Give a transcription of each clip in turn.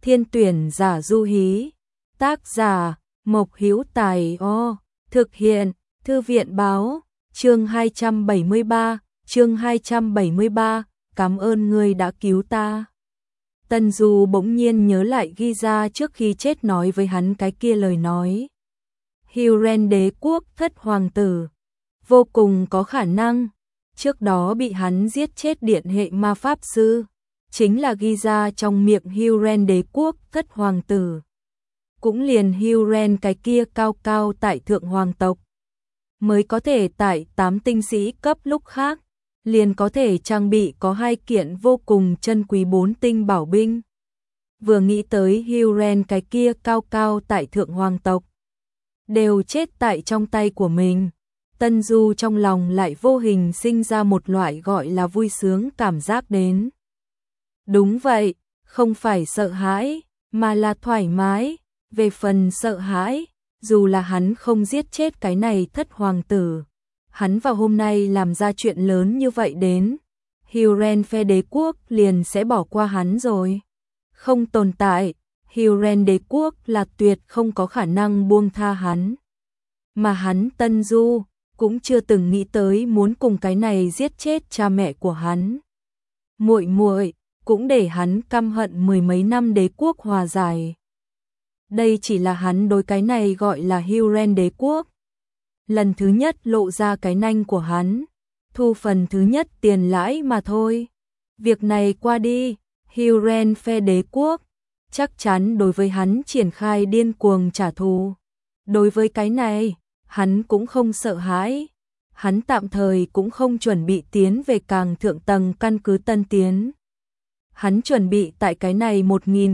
Thiên tuyển giả Du Hí. Tác giả Mộc Hữu Tài. Thực hiện Thư viện báo. Chương 273. Cảm ơn ngươi đã cứu ta. Tân Du bỗng nhiên nhớ lại Giza trước khi chết nói với hắn cái kia lời nói. Hyrule đế quốc thất hoàng tử, vô cùng có khả năng trước đó bị hắn giết chết điện hệ ma pháp sư, chính là Giza trong miệng Hyrule đế quốc thất hoàng tử. Cũng liền Hyrule cái kia cao cao tại thượng hoàng tộc mới có thể tại 8 tinh sĩ cấp lúc khác liền có thể trang bị có 2 kiện vô cùng chân quý 4 tinh bảo binh. Vừa nghĩ tới Hyrule cái kia cao cao tại thượng hoàng tộc đều chết tại trong tay của mình, Tân Du trong lòng lại vô hình sinh ra một loại gọi là vui sướng cảm giác đến. Đúng vậy, không phải sợ hãi, mà là thoải mái. Về phần sợ hãi, dù là hắn không giết chết cái này thất hoàng tử, hắn vào hôm nay làm ra chuyện lớn như vậy đến, Hyrule phe đế quốc liền sẽ bỏ qua hắn rồi. Không tồn tại, Hyrule đế quốc là tuyệt không có khả năng buông tha hắn. Mà hắn Tân Du cũng chưa từng nghĩ tới muốn cùng cái này giết chết cha mẹ của hắn. Muội muội cũng để hắn căm hận 10 mấy năm đế quốc hòa giải. Đây chỉ là hắn đối cái này gọi là Hyrule đế quốc lần thứ nhất lộ ra cái nanh của hắn, thu phần thứ nhất tiền lãi mà thôi. Việc này qua đi, Hyrule phe đế quốc chắc chắn đối với hắn triển khai điên cuồng trả thù. Đối với cái này, hắn cũng không sợ hãi. Hắn tạm thời cũng không chuẩn bị tiến về càng thượng tầng căn cứ Tân Tiến. Hắn chuẩn bị tại cái này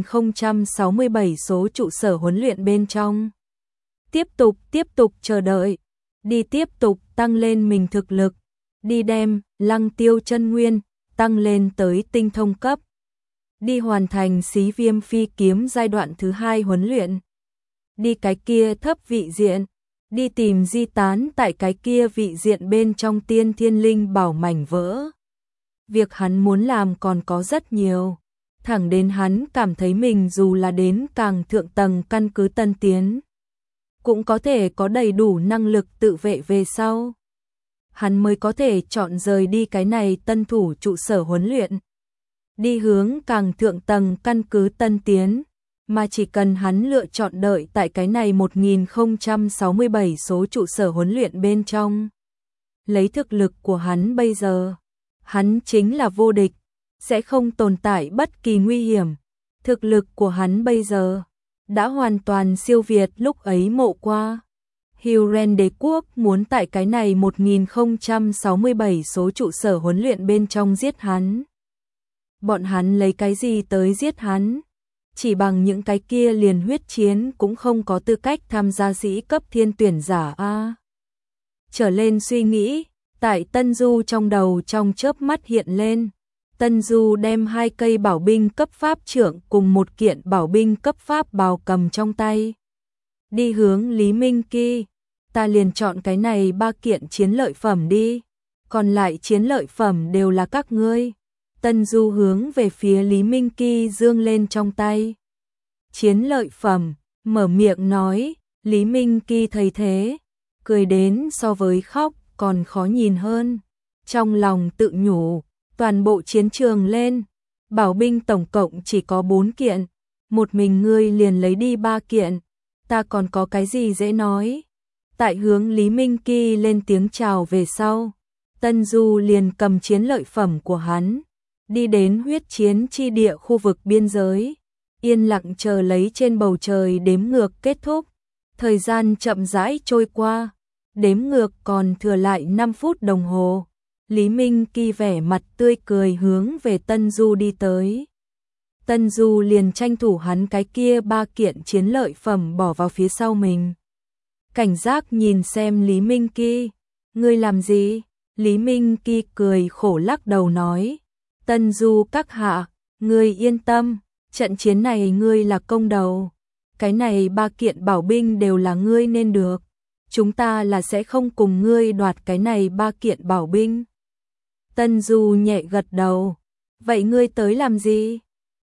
1067 số trụ sở huấn luyện bên trong. Tiếp tục chờ đợi. Đi tiếp tục tăng lên mình thực lực. Đi đem Lăng Tiêu chân nguyên tăng lên tới tinh thông cấp. Đi hoàn thành Xí Viêm phi kiếm giai đoạn thứ 2 huấn luyện. Đi cái kia thấp vị diện. Đi tìm di tán tại cái kia vị diện bên trong tiên thiên linh bảo mảnh vỡ. Việc hắn muốn làm còn có rất nhiều. Thẳng đến hắn cảm thấy mình dù là đến càng thượng tầng căn cứ Tân Tiến, cũng có thể có đầy đủ năng lực tự vệ về sau. Hắn mới có thể chọn rời đi cái này tân thủ trụ sở huấn luyện. Đi hướng càng thượng tầng căn cứ Tân Tiến. Mà chỉ cần hắn lựa chọn đợi tại cái này 1067 số trụ sở huấn luyện bên trong. Lấy thực lực của hắn bây giờ, hắn chính là vô địch, sẽ không tồn tại bất kỳ nguy hiểm. Thực lực của hắn bây giờ đã hoàn toàn siêu việt lúc ấy Mộ Qua. Hyrule đế quốc muốn tại cái này 1067 số trụ sở huấn luyện bên trong giết hắn. Bọn hắn lấy cái gì tới giết hắn? Chỉ bằng những cái kia liền huyết chiến cũng không có tư cách tham gia sĩ cấp thiên tuyển giả a. Trở lên suy nghĩ, tại Tân Du trong đầu trong chớp mắt hiện lên. Tân Du đem 2 cây bảo binh cấp pháp trưởng cùng 1 kiện bảo binh cấp pháp bào cầm trong tay. Đi hướng Lý Minh Kỳ, ta liền chọn cái này 3 kiện chiến lợi phẩm đi, còn lại chiến lợi phẩm đều là các ngươi. Tân Du hướng về phía Lý Minh Kỳ giương lên trong tay chiến lợi phẩm, mở miệng nói. Lý Minh Kỳ thấy thế, cười đến so với khóc còn khó nhìn hơn. Trong lòng tự nhủ, toàn bộ chiến trường lên, bảo binh tổng cộng chỉ có 4 kiện, một mình ngươi liền lấy đi 3 kiện, ta còn có cái gì dễ nói. Tại hướng Lý Minh Kỳ lên tiếng chào về sau, Tân Du liền cầm chiến lợi phẩm của hắn, đi đến huyết chiến chi địa khu vực biên giới, yên lặng chờ lấy trên bầu trời đếm ngược kết thúc. Thời gian chậm rãi trôi qua, đếm ngược còn thừa lại 5 phút đồng hồ. Lý Minh Kỳ vẻ mặt tươi cười hướng về Tân Du đi tới. Tân Du liền tranh thủ hắn cái kia 3 kiện chiến lợi phẩm bỏ vào phía sau mình. Cảnh giác nhìn xem Lý Minh Kỳ, ngươi làm gì? Lý Minh Kỳ cười khổ lắc đầu nói, Tân Du các hạ, ngươi yên tâm, trận chiến này ngươi là công đầu. Cái này 3 kiện bảo binh đều là ngươi nên được. Chúng ta là sẽ không cùng ngươi đoạt cái này 3 kiện bảo binh. Tân Du nhẹ gật đầu. Vậy ngươi tới làm gì?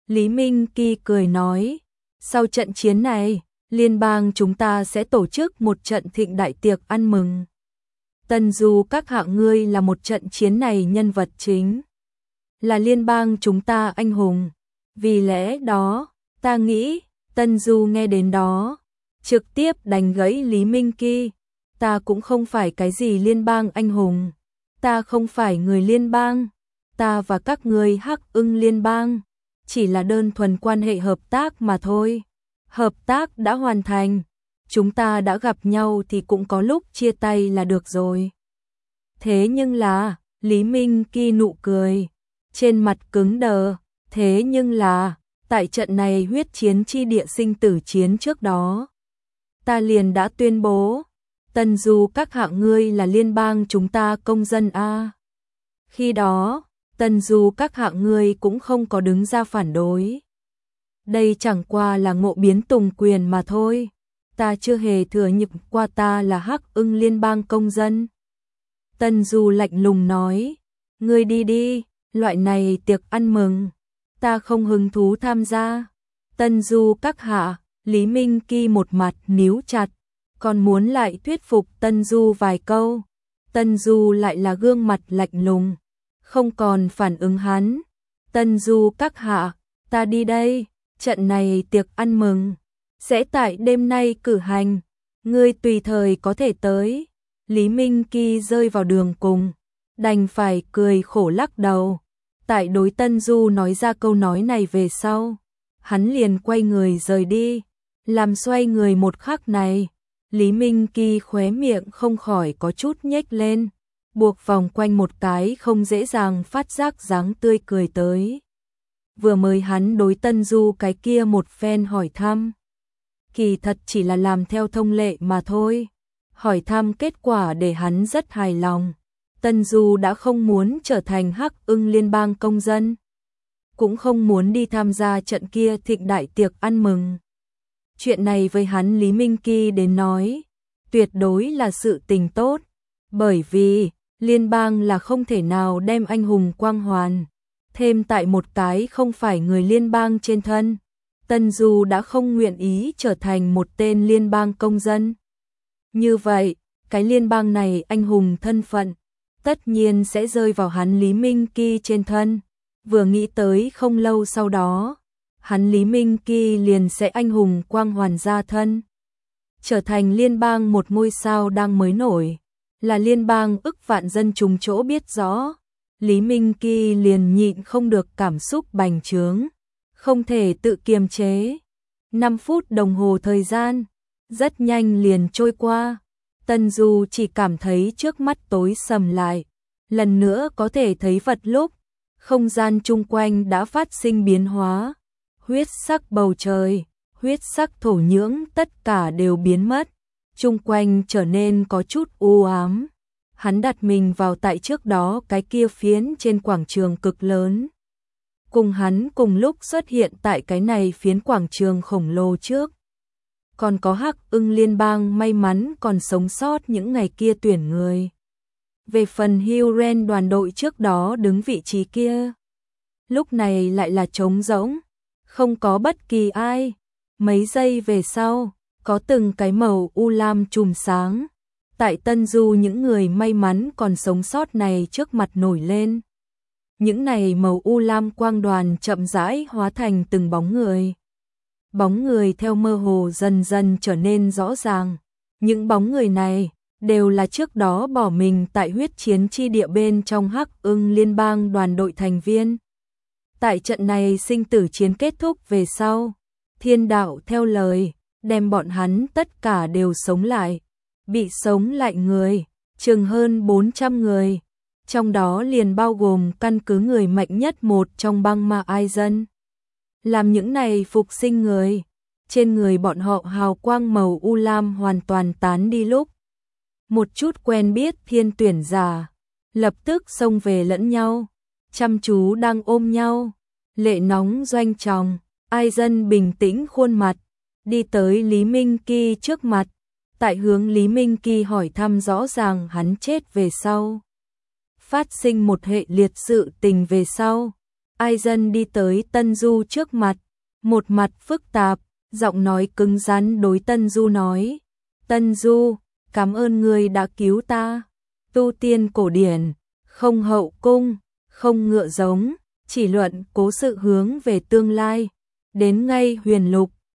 Lý Minh Kỳ cười nói, sau trận chiến này, liên bang chúng ta sẽ tổ chức một trận thịnh đại tiệc ăn mừng. Tân Du các hạ ngươi là một trận chiến này nhân vật chính, là liên bang chúng ta anh hùng. Vì lẽ đó, ta nghĩ, Tân Du nghe đến đó, trực tiếp đánh gãy Lý Minh Kỳ. Ta cũng không phải cái gì liên bang anh hùng, ta không phải người liên bang, ta và các người Hắc Ưng liên bang, chỉ là đơn thuần quan hệ hợp tác mà thôi. Hợp tác đã hoàn thành, chúng ta đã gặp nhau thì cũng có lúc chia tay là được rồi. Thế nhưng là, Lý Minh Kỳ nụ cười, trên mặt cứng đờ, thế nhưng là, tại trận này huyết chiến chi địa sinh tử chiến trước đó, ta liền đã tuyên bố, Tân Du các hạ ngươi là liên bang chúng ta công dân a. Khi đó, Tân Du các hạ ngươi cũng không có đứng ra phản đối. Đây chẳng qua là ngộ biến tùng quyền mà thôi. Ta chưa hề thừa nhận qua ta là Hắc Ưng liên bang công dân. Tân Du lạnh lùng nói, ngươi đi đi, loại này tiệc ăn mừng, ta không hứng thú tham gia. Tân Du các hạ, Lý Minh Kỳ một mặt níu chặt, còn muốn lại thuyết phục Tân Du vài câu. Tân Du lại là gương mặt lạnh lùng, không còn phản ứng hắn. Tân Du các hạ, ta đi đây, trận này tiệc ăn mừng, sẽ tại đêm nay cử hành, ngươi tùy thời có thể tới. Lý Minh Kỳ rơi vào đường cùng, đành phải cười khổ lắc đầu. Tại đối Tân Du nói ra câu nói này về sau, hắn liền quay người rời đi. Làm xoay người một khắc này, Lý Minh Kỳ khóe miệng không khỏi có chút nhếch lên, buộc vòng quanh một cái không dễ dàng phát giác dáng tươi cười tới. Vừa mới hắn đối Tân Du cái kia một phen hỏi thăm, kỳ thật chỉ là làm theo thông lệ mà thôi. Hỏi thăm kết quả để hắn rất hài lòng. Tân Du đã không muốn trở thành Hắc Ưng liên bang công dân, cũng không muốn đi tham gia trận kia thịnh đại tiệc ăn mừng. Chuyện này với hắn Lý Minh Kỳ đến nói, tuyệt đối là sự tình tốt, bởi vì liên bang là không thể nào đem anh hùng quang hoàn thêm tại một cái không phải người liên bang trên thân. Tân Du đã không nguyện ý trở thành một tên liên bang công dân. Như vậy, cái liên bang này anh hùng thân phận, tất nhiên sẽ rơi vào hắn Lý Minh Kỳ trên thân. Vừa nghĩ tới không lâu sau đó, hắn Lý Minh Kỳ liền sẽ anh hùng quang hoàn ra thân, trở thành liên bang một ngôi sao đang mới nổi, là liên bang ức vạn dân chúng chỗ biết rõ. Lý Minh Kỳ liền nhịn không được cảm xúc bành trướng, không thể tự kiềm chế. 5 phút đồng hồ thời gian, rất nhanh liền trôi qua. Tân Du chỉ cảm thấy trước mắt tối sầm lại, lần nữa có thể thấy vật lúc, không gian chung quanh đã phát sinh biến hóa. Huyết sắc bầu trời, huyết sắc thổ nhưỡng tất cả đều biến mất, chung quanh trở nên có chút u ám. Hắn đặt mình vào tại trước đó cái kia phiến trên quảng trường cực lớn. Cùng hắn cùng lúc xuất hiện tại cái này phiến quảng trường khổng lồ trước. Còn có Hắc Ưng liên bang may mắn còn sống sót những ngày kia tuyển người. Về phần Huren đoàn đội trước đó đứng vị trí kia, lúc này lại là trống rỗng, không có bất kỳ ai. Mấy giây về sau, có từng cái màu u lam chùm sáng tại Tân Du những người may mắn còn sống sót này trước mặt nổi lên. Những này màu u lam quang đoàn chậm rãi hóa thành từng bóng người. Bóng người theo mơ hồ dần dần trở nên rõ ràng. Những bóng người này đều là trước đó bỏ mình tại huyết chiến chi địa bên trong Hắc Ưng liên bang đoàn đội thành viên. Tại trận này sinh tử chiến kết thúc về sau, thiên đạo theo lời, đem bọn hắn tất cả đều sống lại. Bị sống lại người, chừng hơn 400 người. Trong đó liền bao gồm căn cứ người mạnh nhất một trong băng ma ai dân. Làm những này phục sinh người, trên người bọn họ hào quang màu u lam hoàn toàn tán đi lúc. Một chút quen biết thiên tuyển giả, lập tức xông về lẫn nhau, chăm chú đang ôm nhau, lệ nóng doanh tròng. Ai dân bình tĩnh khuôn mặt, đi tới Lý Minh Kỳ trước mặt, tại hướng Lý Minh Kỳ hỏi thăm rõ ràng hắn chết về sau. Phát sinh một hệ liệt sự tình về sau. Aizen đi tới Tân Du trước mặt, một mặt phức tạp, giọng nói cứng rắn đối Tân Du nói. Tân Du, cảm ơn ngươi đã cứu ta. Tu tiên cổ điển, không hậu cung, không ngựa giống, chỉ luận cố sự hướng về tương lai. Đến ngay huyền lục,